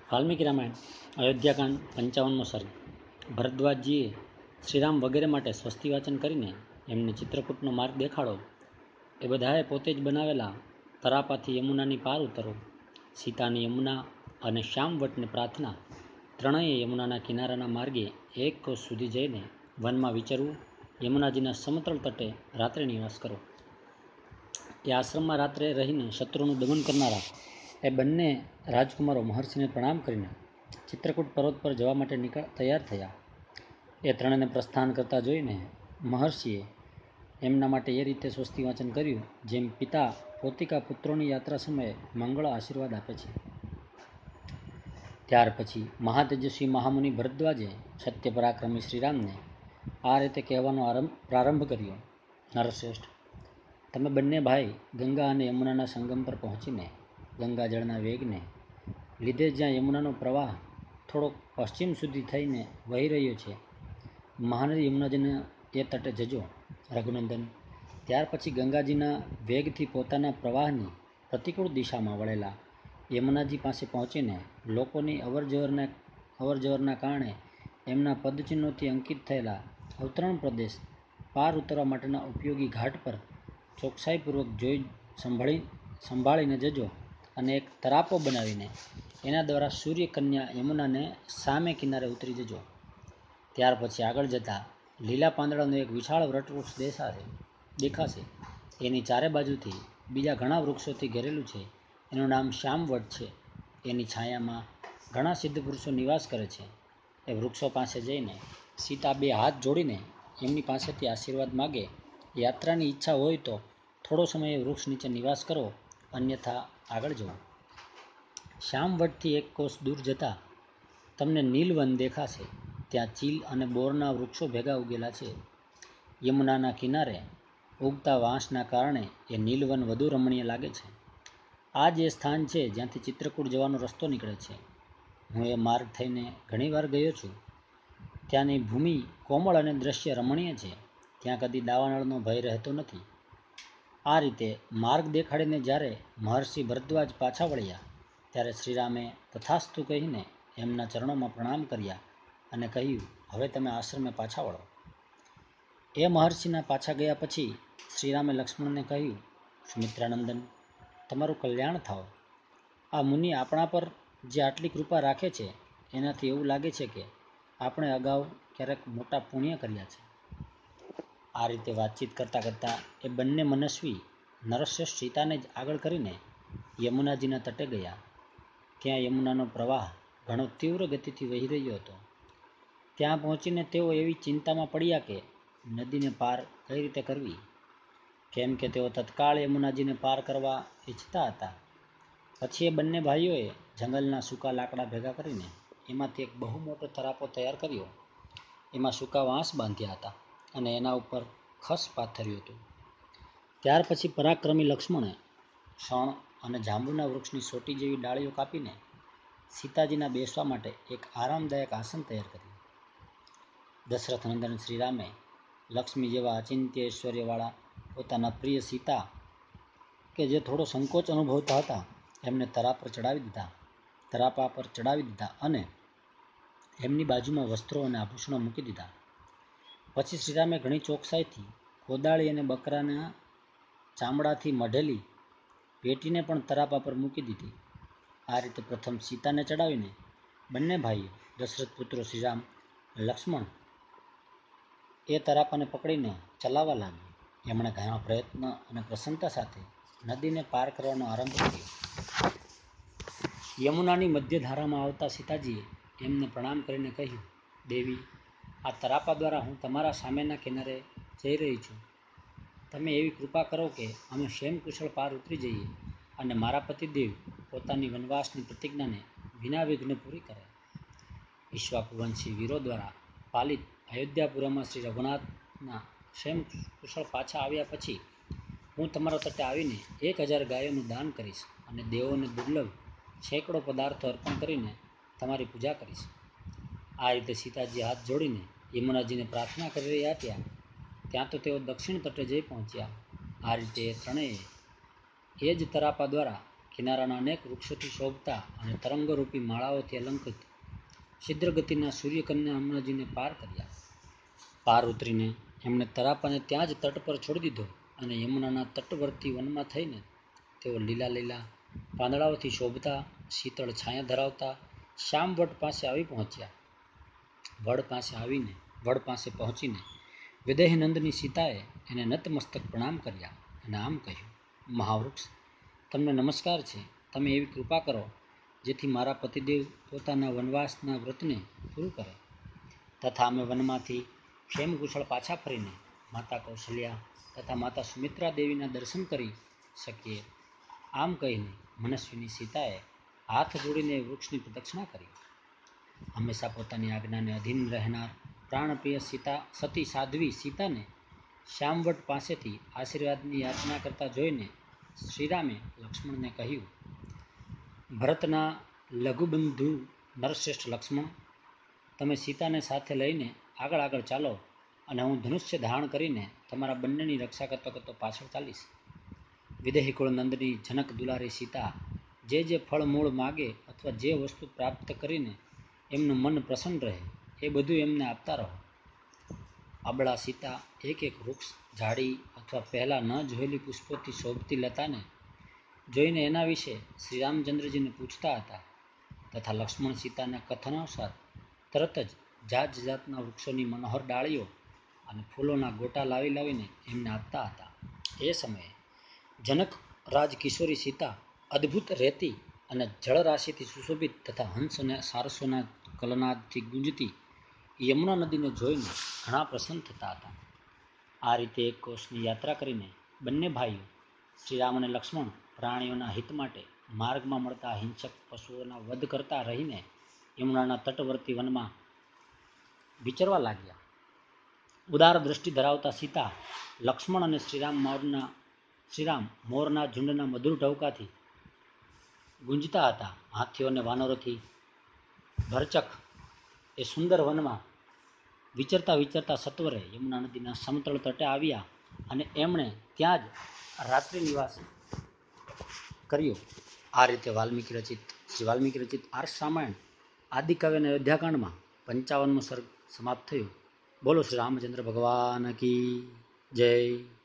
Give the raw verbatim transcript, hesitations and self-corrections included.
વાલ્મીકી રામાયણ અયોધ્યાકાંડ પંચાવનમો સર્ગ. ભરદ્વાજજીએ શ્રીરામ વગેરે માટે સ્વસ્તિ વાચન કરીને એમને ચિત્રકૂટનો માર્ગ દેખાડો. એ બધાએ પોતે જ બનાવેલા તરાપાથી યમુનાની પાર ઉતરો. સીતાની યમુના અને શ્યામવટને પ્રાર્થના. ત્રણેય યમુનાના કિનારાના માર્ગે એક કોસ સુધી જઈને વનમાં વિચરવું. યમુનાજીના સમતળ તટે રાત્રે નિવાસ કરો. એ આશ્રમમાં રાત્રે રહીને શત્રુનું દમન કરનારા એ બંને રાજકુમારો મહર્ષિને પ્રણામ કરીને ચિત્રકૂટ પર્વત પર જવા માટે નીકળ તૈયાર થયા. એ ત્રણેને પ્રસ્થાન કરતા જોઈને મહર્ષિએ એમના માટે એ રીતે સ્વસ્તિ વાંચન કર્યું જેમ પિતા પોતિકા પુત્રોની યાત્રા સમયે મંગળ આશીર્વાદ આપે છે. ત્યાર પછી મહાતેજસ્વી મહામુનિ ભરદ્વાજે સત્ય પરાક્રમી શ્રીરામને આ રીતે કહેવાનો આરંભ પ્રારંભ કર્યો. નરશ્રેષ્ઠ, તમે બંને ભાઈ ગંગા અને યમુનાના સંગમ પર પહોંચીને ગંગાજળના વેગને લીધે જ્યાં યમુનાનો પ્રવાહ થોડોક પશ્ચિમ સુધી થઈને વહી રહ્યો છે, મહાનદી યમુનાજીના એ તટે જજો. રઘુનંદન, ત્યાર પછી ગંગાજીના વેગથી પોતાના પ્રવાહની પ્રતિકૂળ દિશામાં વળેલા યમુનાજી પાસે પહોંચીને લોકોની અવરજવરને અવરજવરના કારણે એમના પદચિહ્નોથી અંકિત થયેલા અવતરણ પ્રદેશ પાર ઉતરવા માટેના ઉપયોગી ઘાટ પર ચોકસાઈપૂર્વક જોઈ સંભાળી સંભાળીને જજો અને એક તરાપો બનાવીને એના દ્વારા સૂર્યકન્યા યમુનાને સામે કિનારે ઉતરી જજો. ત્યાર પછી આગળ જતાં લીલા પાંદડાનું એક વિશાળ વટવૃક્ષ દેખાશે દેખાશે એની ચારે બાજુથી બીજા ઘણા વૃક્ષોથી ઘેરેલું છે. એનું નામ શ્યામવટ છે. એની છાયામાં ઘણા સિદ્ધ પુરુષો નિવાસ કરે છે. એ વૃક્ષો પાસે જઈને સીતા બે હાથ જોડીને એમની પાસેથી આશીર્વાદ માગે. યાત્રાની ઈચ્છા હોય તો થોડો સમય એ વૃક્ષ નીચે નિવાસ કરો, અન્યથા આગળ જવો. શ્યામવટથી એક કોસ દૂર જતાં તમને નીલવન દેખાશે. ત્યાં ચીલ અને બોરના વૃક્ષો ભેગા ઉગેલા છે. યમુનાના કિનારે ઉગતા વાંસના કારણે એ નીલવન વધુ રમણીય લાગે છે. આ જ એ સ્થાન છે જ્યાંથી ચિત્રકૂટ જવાનો રસ્તો નીકળે છે. હું એ માર્ગ થઈને ઘણીવાર ગયો છું. ત્યાંની ભૂમિ કોમળ અને દ્રશ્ય રમણીય છે. ત્યાં કદી દાવાનળનો ભય રહેતો નથી. આ રીતે માર્ગ દેખાડીને જ્યારે મહર્ષિ ભરદ્વાજ પાછા વળ્યા ત્યારે શ્રીરામે તથાસ્તુ કહીને એમના ચરણોમાં પ્રણામ કર્યા અને કહ્યું, હવે તમે આશ્રમે પાછા વળો. એ મહર્ષિના પાછા ગયા પછી શ્રીરામે લક્ષ્મણને કહ્યું, સુમિત્રાનંદન, તમારું કલ્યાણ થાવ. આ મુનિ આપણા પર જે આટલી કૃપા રાખે છે એનાથી એવું લાગે છે કે આપણે અગાઉ ક્યારેક મોટા પુણ્ય કર્યા છે. આ રીતે વાતચીત કરતાં કરતાં એ બંને મનસ્વી નરશ્રેષ્ઠ સીતાને જ આગળ કરીને યમુનાજીના તટે ગયા. ત્યાં યમુનાનો પ્રવાહ ઘણો તીવ્ર ગતિથી વહી રહ્યો હતો. ત્યાં પહોંચીને તેઓ એવી ચિંતામાં પડ્યા કે નદીને પાર કઈ રીતે કરવી, કેમ કે તેઓ તત્કાળ યમુનાજીને પાર કરવા ઈચ્છતા હતા. પછી એ બંને ભાઈઓએ જંગલના સૂકા લાકડા ભેગા કરીને એમાંથી એક બહુ મોટો તરાપો તૈયાર કર્યો. એમાં સૂકા વાંસ બાંધ્યા હતા અને એના ઉપર ખસ પાથર્યું હતું. ત્યાર પછી પરાક્રમી લક્ષ્મણે શણ અને જાંબુના વૃક્ષની સોટી જેવી ડાળીઓ કાપીને સીતાજીના બેસવા માટે એક આરામદાયક આસન તૈયાર કર્યું. દશરથ નંદન શ્રીરામે લક્ષ્મી જેવા અચિંત્ય ઐશ્વર્યવાળા પોતાના પ્રિય સીતા કે જે થોડો સંકોચ અનુભવતા હતા એમને તરા પર ચડાવી દીધા તરાપા પર ચડાવી દીધા અને એમની બાજુમાં વસ્ત્રો અને આભૂષણો મૂકી દીધા. પછી શ્રીરામે ઘણી ચોકસાઈથી કોદાળી અને બકરાના ચામડાથી મઢેલી પેટીને પણ તરાપા પર મૂકી દીધી. આ રીતે પ્રથમ સીતાને ચડાવીને બંને ભાઈઓ દશરથ પુત્રો શ્રીરામ લક્ષ્મણ એ તરાપાને પકડીને ચલાવવા લાગ્યા. એમણે ઘણા પ્રયત્ન અને પ્રસન્નતા સાથે નદીને પાર કરવાનો આરંભ કર્યો. યમુનાની મધ્યધારામાં આવતા સીતાજીએ એમને પ્રણામ કરીને કહ્યું, દેવી, આ તરાપા દ્વારા હું તમારા સામેના કિનારે જઈ રહી છું. તમે એવી કૃપા કરો કે અમે ક્ષેમ કુશળ પાર ઉતરી જઈએ અને મારા પતિદેવ પોતાની વનવાસની પ્રતિજ્ઞાને વિના વિઘ્ને પૂરી કરે. ઈક્ષ્વાકુવંશી વીરો દ્વારા પાલિત અયોધ્યાપુરમાં શ્રી રઘુનાથના ક્ષેમ કુશળ પાછા આવ્યા પછી હું તમારા તટે આવીને એક હજાર ગાયોનું દાન કરીશ અને દેવોને દુર્લભ સેંકડો પદાર્થો અર્પણ કરીને તમારી પૂજા કરીશ. આ રીતે સીતાજી હાથ જોડીને યમુનાજીને પ્રાર્થના કરી રહ્યા હતા ત્યાં તો તેઓ દક્ષિણ તટે જઈ પહોંચ્યા. આ રીતે એ ત્રણેય એ જ તરાપા દ્વારા કિનારાના અનેક વૃક્ષોથી શોભતા અને તરંગરૂપી માળાઓથી અલંકૃત શીઘ્રગતિના સૂર્યકન્યા અમરાજીને પાર કર્યા. પાર ઉતરીને એમણે તરાપાને ત્યાં જ તટ પર છોડી દીધો અને યમુનાના તટવર્તી વનમાં થઈને તેઓ લીલા લીલા પાંદડાઓથી શોભતા શીતળ છાયા ધરાવતા શ્યામ વડ પાસે આવી પહોંચ્યા. વડ પાસે આવીને વડ પાસે પહોંચીને વિદેહનંદની સીતાએ એને નતમસ્તક પ્રણામ કર્યા અને આમ કહ્યું, મહાવૃક્ષ, તમને નમસ્કાર છે. તમે એવી કૃપા કરો જેથી મારા પતિદેવ પોતાના વનવાસના વ્રતને પૂરું કરે તથા અમે વનમાંથી ક્ષેમકુશળ પાછા ફરીને માતા કૌશલ્યા તથા માતા સુમિત્રા દેવીના દર્શન કરી શકીએ. આમ કહીને મનસ્વીની સીતાએ હાથ જોડીને વૃક્ષની પ્રદક્ષિણા કરી. હંમેશા પોતાની આજ્ઞાને અધીન રહેનાર પ્રાણપ્રિય સીતા સતી સાધ્વી સીતાને શ્યામવટ પાસેથી આશીર્વાદની યાચના કરતા જોઈને શ્રીરામે લક્ષ્મણને કહ્યું, ભરતના લઘુબંધુ નરશ્રેષ્ઠ લક્ષ્મણ, તમે સીતાને સાથે લઈને આગળ આગળ ચાલો અને હું ધનુષ્ય ધારણ કરીને તમારા બંનેની રક્ષા કરતો કરતો પાછળ ચાલીશ. વિદેહી કુળ નંદની જનક દુલારી સીતા જે જે ફળ મૂળ માગે અથવા જે વસ્તુ પ્રાપ્ત કરીને એમનું મન પ્રસન્ન રહે એ બધું એમને આપતા રહો. અબળા સીતા એક એક વૃક્ષ, ઝાડી અથવા પહેલાં ન જોયેલી પુષ્પોથી શોભતી લતાને જોઈને એના વિશે શ્રી રામચંદ્રજીને પૂછતા હતા તથા લક્ષ્મણ સીતાના કથનાનુસાર તરત જ જાત જાતના વૃક્ષોની મનોહર ડાળીઓ અને ફૂલોના ગોટા લાવી લાવીને એમને આપતા હતા. એ સમયે જનક રાજકિશોરી સીતા અદ્ભુત રેતી અને જળરાશિથી સુશોભિત તથા હંસ અને સારસોના કલનાદથી ગુંજતી યમુના નદીને જોઈને ઘણા પ્રસન્ન થતા હતા. આ રીતે એક કોષની યાત્રા કરીને બંને ભાઈઓ શ્રીરામ અને લક્ષ્મણ પ્રાણીઓના હિત માટે માર્ગમાં મળતા હિંસક પશુઓના વધ કરતા રહીને યમુનાના તટવર્તી વનમાં વિચરવા લાગ્યા. ઉદાર દ્રષ્ટિ ધરાવતા સીતા લક્ષ્મણ અને શ્રીરામ મોરના શ્રીરામ મોરના ઝુંડના મધુર ટહુકાથી ગુંજતા હતા. હાથીઓ અને વાનરોથી ભરચક એ સુંદર વનમાં વિચરતા વિચરતા સત્વરે યમુના નદીના સમતળ તટે આવ્યા અને એમણે ત્યાં જ રાત્રિ નિવાસ કર્યો. આ રીતે વાલ્મીકી રચિત શ્રી વાલ્મીકી રચિત આર્ષ રામાયણ આદિકાવ્યના અયોધ્યાકાંડમાં પંચાવનમો સર્ગ સમાપ્ત થયો. બોલો શ્રી રામચંદ્ર ભગવાન કી જય.